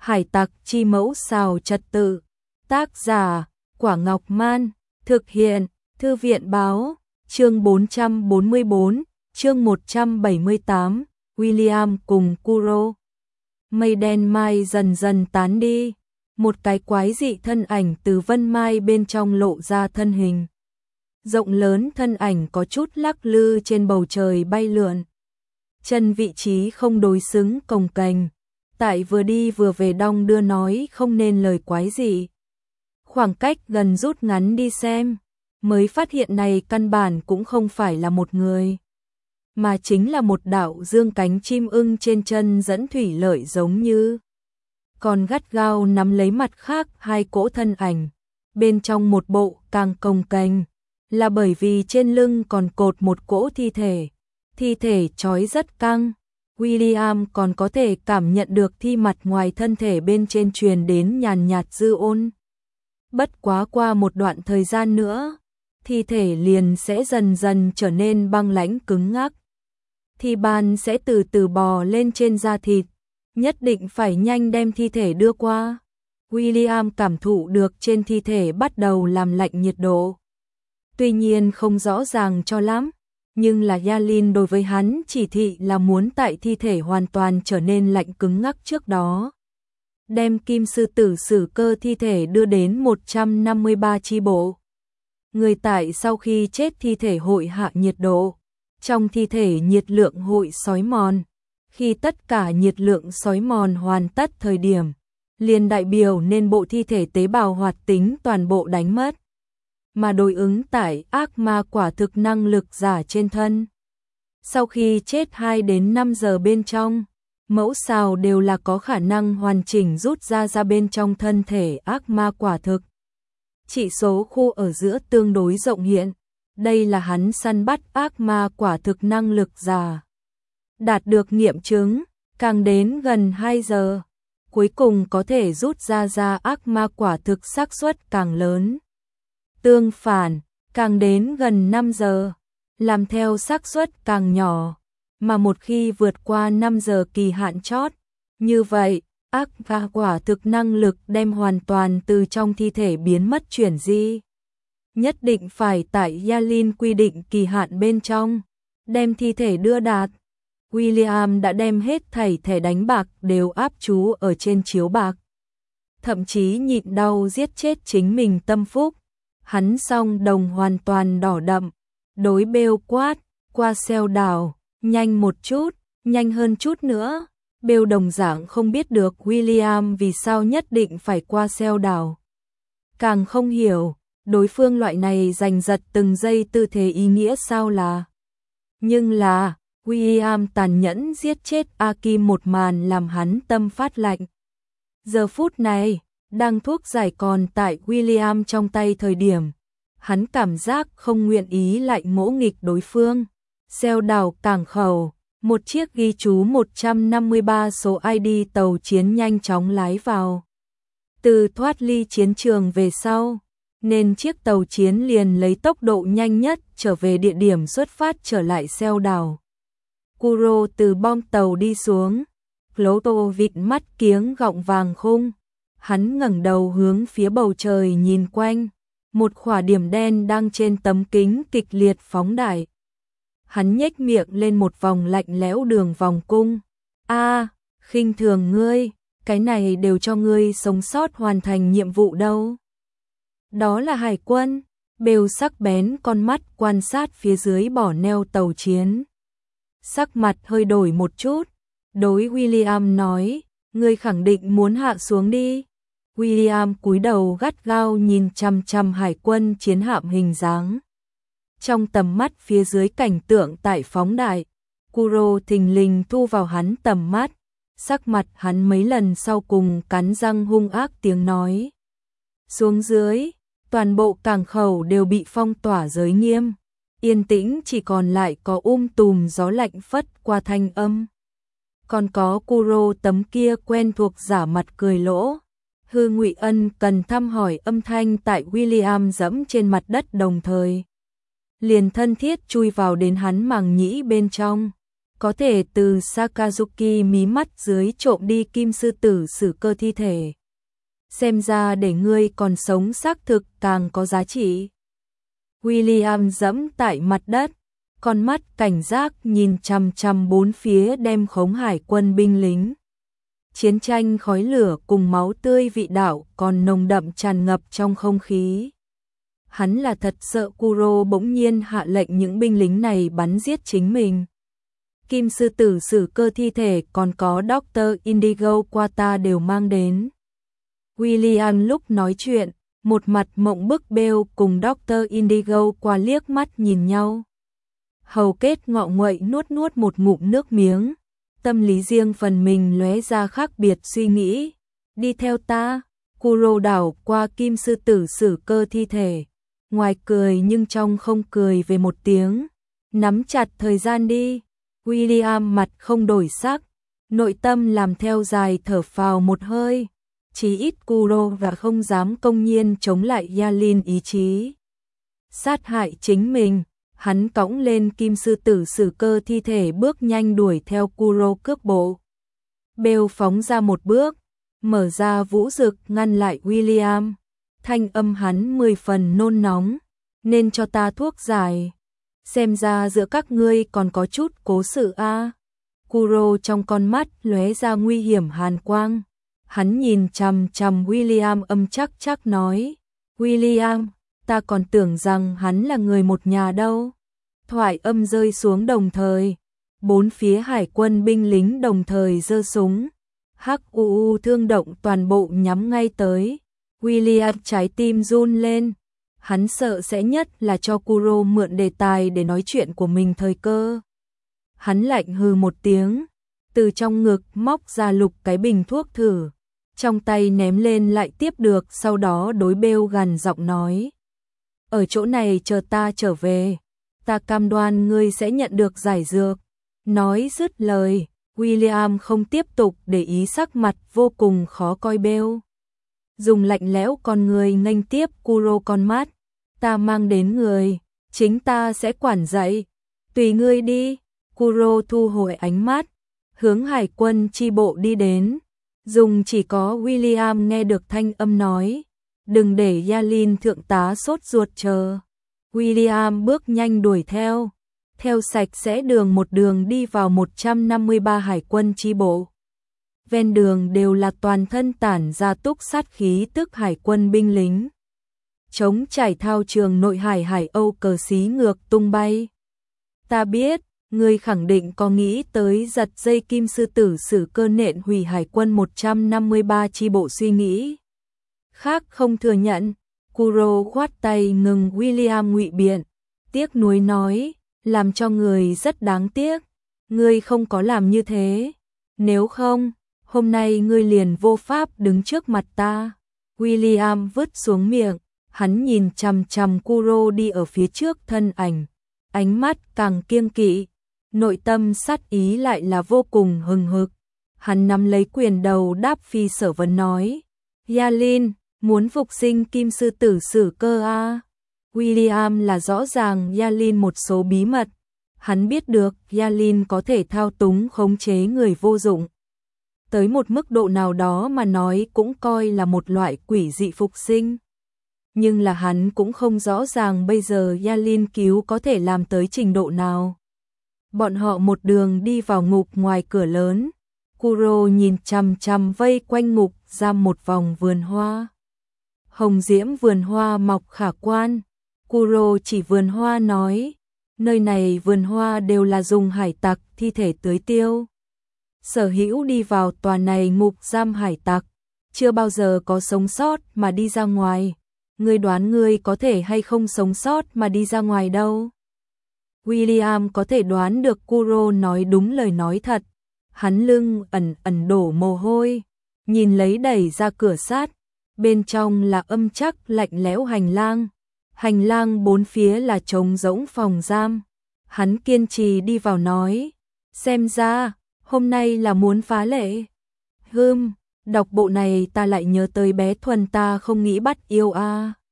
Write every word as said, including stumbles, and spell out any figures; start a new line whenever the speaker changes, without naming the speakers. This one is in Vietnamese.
Hải tặc chi mẫu xào trật tự. Tác giả, Quả Ngọc Man. Thực hiện, Thư viện báo. Chương bốn trăm bốn mươi bốn, chương một trăm bảy mươi tám, William cùng Kuro. Mây đen mai dần dần tán đi. Một cái quái dị thân ảnh từ vân mai bên trong lộ ra thân hình. Rộng lớn thân ảnh có chút lắc lư trên bầu trời bay lượn. Chân vị trí không đối xứng cồng kềnh. Tại vừa đi vừa về đong đưa nói không nên lời quái dị. Khoảng cách gần rút ngắn đi xem, mới phát hiện này căn bản cũng không phải là một người, mà chính là một đạo dương cánh chim ưng trên chân dẫn thủy lợi giống như. Còn gắt gao nắm lấy mặt khác hai cỗ thân ảnh, bên trong một bộ càng cồng kềnh, là bởi vì trên lưng còn cột một cỗ thi thể, thi thể trói rất căng. William còn có thể cảm nhận được thi mặt ngoài thân thể bên trên truyền đến nhàn nhạt dư ôn. Bất quá qua một đoạn thời gian nữa, thi thể liền sẽ dần dần trở nên băng lãnh cứng ngắc. Thi ban sẽ từ từ bò lên trên da thịt, nhất định phải nhanh đem thi thể đưa qua. William cảm thụ được trên thi thể bắt đầu làm lạnh nhiệt độ. Tuy nhiên không rõ ràng cho lắm, nhưng là Yalin đối với hắn chỉ thị là muốn tại thi thể hoàn toàn trở nên lạnh cứng ngắc trước đó. Đem kim sư tử sử cơ thi thể đưa đến một trăm năm mươi ba chi bộ. Người tại sau khi chết thi thể hội hạ nhiệt độ, trong thi thể nhiệt lượng hội xói mòn. Khi tất cả nhiệt lượng xói mòn hoàn tất thời điểm, liền đại biểu nên bộ thi thể tế bào hoạt tính toàn bộ đánh mất. Mà đối ứng tại ác ma quả thực năng lực giả trên thân. Sau khi chết hai đến năm giờ bên trong, mẫu xào đều là có khả năng hoàn chỉnh rút ra ra bên trong thân thể ác ma quả thực. Chỉ số khu ở giữa tương đối rộng hiện, đây là hắn săn bắt ác ma quả thực năng lực giả. Đạt được nghiệm chứng, càng đến gần hai giờ, cuối cùng có thể rút ra ra ác ma quả thực xác suất càng lớn. Tương phản, càng đến gần năm giờ, làm theo xác suất càng nhỏ, mà một khi vượt qua năm giờ kỳ hạn chót, như vậy, ác ma quả thực năng lực đem hoàn toàn từ trong thi thể biến mất chuyển di. Nhất định phải tại Yalin quy định kỳ hạn bên trong, đem thi thể đưa đạt. William đã đem hết thảy thẻ đánh bạc đều áp chú ở trên chiếu bạc. Thậm chí nhịn đau giết chết chính mình tâm phúc. Hắn song đồng hoàn toàn đỏ đậm, đối Bêu quát, qua xeo đảo, nhanh một chút, nhanh hơn chút nữa. Bêu đồng dạng không biết được William vì sao nhất định phải qua xeo đảo. Càng không hiểu, đối phương loại này giành giật từng giây tư thế ý nghĩa sao là. Nhưng là, William tàn nhẫn giết chết Akim một màn làm hắn tâm phát lạnh. Giờ phút này, đang thuốc giải còn tại William trong tay thời điểm, hắn cảm giác không nguyện ý lại ngỗ nghịch đối phương. Xeo đảo cảng khẩu, một chiếc ghi chú một trăm năm mươi ba số i đê tàu chiến nhanh chóng lái vào. Từ thoát ly chiến trường về sau, nên chiếc tàu chiến liền lấy tốc độ nhanh nhất trở về địa điểm xuất phát trở lại xeo đảo. Kuro từ bong tàu đi xuống, Cloto vịt mắt kiếng gọng vàng khung. Hắn ngẩng đầu hướng phía bầu trời nhìn quanh, một khỏa điểm đen đang trên tấm kính kịch liệt phóng đại. Hắn nhếch miệng lên một vòng lạnh lẽo đường vòng cung. A, khinh thường ngươi, cái này đều cho ngươi sống sót hoàn thành nhiệm vụ đâu. Đó là hải quân. Bêu sắc bén con mắt quan sát phía dưới bỏ neo tàu chiến. Sắc mặt hơi đổi một chút, đối William nói, ngươi khẳng định muốn hạ xuống đi. William cúi đầu gắt gao nhìn chằm chằm hải quân chiến hạm hình dáng. Trong tầm mắt phía dưới cảnh tượng tại phóng đại, Kuro thình lình thu vào hắn tầm mắt, sắc mặt hắn mấy lần sau cùng cắn răng hung ác tiếng nói. Xuống dưới, toàn bộ cảng khẩu đều bị phong tỏa giới nghiêm, yên tĩnh chỉ còn lại có um tùm gió lạnh phất qua thanh âm. Còn có Kuro tấm kia quen thuộc giả mặt cười lỗ. Hư Ngụy Ân cần thăm hỏi âm thanh tại William dẫm trên mặt đất đồng thời. Liền thân thiết chui vào đến hắn màng nhĩ bên trong. có thể từ Sakazuki mí mắt dưới trộm đi kim sư tử sử cơ thi thể. Xem ra để ngươi còn sống xác thực càng có giá trị. William dẫm tại mặt đất, con mắt cảnh giác nhìn chằm chằm bốn phía đem khống hải quân binh lính. Chiến tranh khói lửa cùng máu tươi vị đạo còn nồng đậm tràn ngập trong không khí. Hắn là thật sợ Kuro bỗng nhiên hạ lệnh những binh lính này bắn giết chính mình. Kim sư tử sử cơ thi thể còn có Doctor Indigo Quata đều mang đến. William lúc nói chuyện, một mặt mộng bức Bell cùng Doctor Indigo qua liếc mắt nhìn nhau. Hầu kết ngọ nguậy nuốt nuốt một ngụm nước miếng, tâm lý riêng phần mình lóe ra khác biệt suy nghĩ. Đi theo ta, Kuro đảo qua kim sư tử sử cơ thi thể, ngoài cười nhưng trong không cười về một tiếng. Nắm chặt thời gian đi. William mặt không đổi sắc, nội tâm làm theo dài thở phào một hơi. Chí ít Kuro và không dám công nhiên chống lại Yalin ý chí sát hại chính mình. Hắn cõng lên kim sư tử sử cơ thi thể bước nhanh đuổi theo Kuro cướp bộ. Bell phóng ra một bước, mở ra vũ dực ngăn lại William. Thanh âm hắn mười phần nôn nóng, nên cho ta thuốc giải. Xem ra giữa các ngươi còn có chút cố sự a. À. Kuro trong con mắt lóe ra nguy hiểm hàn quang. Hắn nhìn chằm chằm William âm chắc chắc nói. William, ta còn tưởng rằng hắn là người một nhà đâu. Thoại âm rơi xuống đồng thời. Bốn phía hải quân binh lính đồng thời giơ súng. hắc u u thương động toàn bộ nhắm ngay tới. William trái tim run lên. Hắn sợ sẽ nhất là cho Kuro mượn đề tài để nói chuyện của mình thời cơ. Hắn lạnh hừ một tiếng, từ trong ngực móc ra lục cái bình thuốc thử, trong tay ném lên lại tiếp được, sau đó đối Bell gằn giọng nói. Ở chỗ này chờ ta trở về, ta cam đoan ngươi sẽ nhận được giải dược. Nói dứt lời, William không tiếp tục để ý sắc mặt vô cùng khó coi Bell. Dùng lạnh lẽo con người nghênh tiếp Kuro con mắt. Ta mang đến người, chính ta sẽ quản dạy. Tùy ngươi đi. Kuro thu hồi ánh mắt, hướng hải quân chi bộ đi đến. Dùng chỉ có William nghe được thanh âm nói. Đừng để Yalin thượng tá sốt ruột chờ. William bước nhanh đuổi theo. Theo sạch sẽ đường một đường đi vào một trăm năm mươi ba hải quân chi bộ. Ven đường đều là toàn thân tản ra túc sát khí tức hải quân binh lính. Trống trải thao trường nội hải hải Âu cờ xí ngược tung bay. Ta biết, ngươi khẳng định có nghĩ tới giật dây kim sư tử sử cơ nện hủy hải quân một trăm năm mươi ba chi bộ suy nghĩ. Khác không thừa nhận, Kuro khoát tay ngừng William ngụy biện, tiếc nuối nói, làm cho người rất đáng tiếc, ngươi không có làm như thế, nếu không, hôm nay ngươi liền vô pháp đứng trước mặt ta. William vứt xuống miệng, hắn nhìn chằm chằm Kuro đi ở phía trước thân ảnh, ánh mắt càng kiêng kỵ, nội tâm sát ý lại là vô cùng hừng hực. Hắn nắm lấy quyền đầu đáp phi sở vấn nói, Yalin, muốn phục sinh kim sư tử sử cơ a. À? William là rõ ràng Yalin một số bí mật, hắn biết được Yalin có thể thao túng khống chế người vô dụng. Tới một mức độ nào đó mà nói cũng coi là một loại quỷ dị phục sinh. Nhưng là hắn cũng không rõ ràng bây giờ Yalin cứu có thể làm tới trình độ nào. Bọn họ một đường đi vào ngục ngoài cửa lớn. Kuro nhìn chằm chằm vây quanh ngục ra một vòng vườn hoa. Hồng diễm vườn hoa mọc khả quan. Kuro chỉ vườn hoa nói, nơi này vườn hoa đều là dùng hải tặc thi thể tưới tiêu. Sở hữu đi vào tòa này ngục giam hải tặc, chưa bao giờ có sống sót mà đi ra ngoài. Ngươi đoán ngươi có thể hay không sống sót mà đi ra ngoài đâu. William có thể đoán được Kuro nói đúng lời nói thật. Hắn lưng ẩn ẩn đổ mồ hôi, nhìn lấy đẩy ra cửa sắt, bên trong là âm chắc lạnh lẽo hành lang. Hành lang bốn phía là trống rỗng phòng giam. Hắn kiên trì đi vào nói, xem ra, hôm nay là muốn phá lệ. Hừm, đọc bộ này ta lại nhớ tới bé Thuần ta không nghĩ bắt yêu a. À.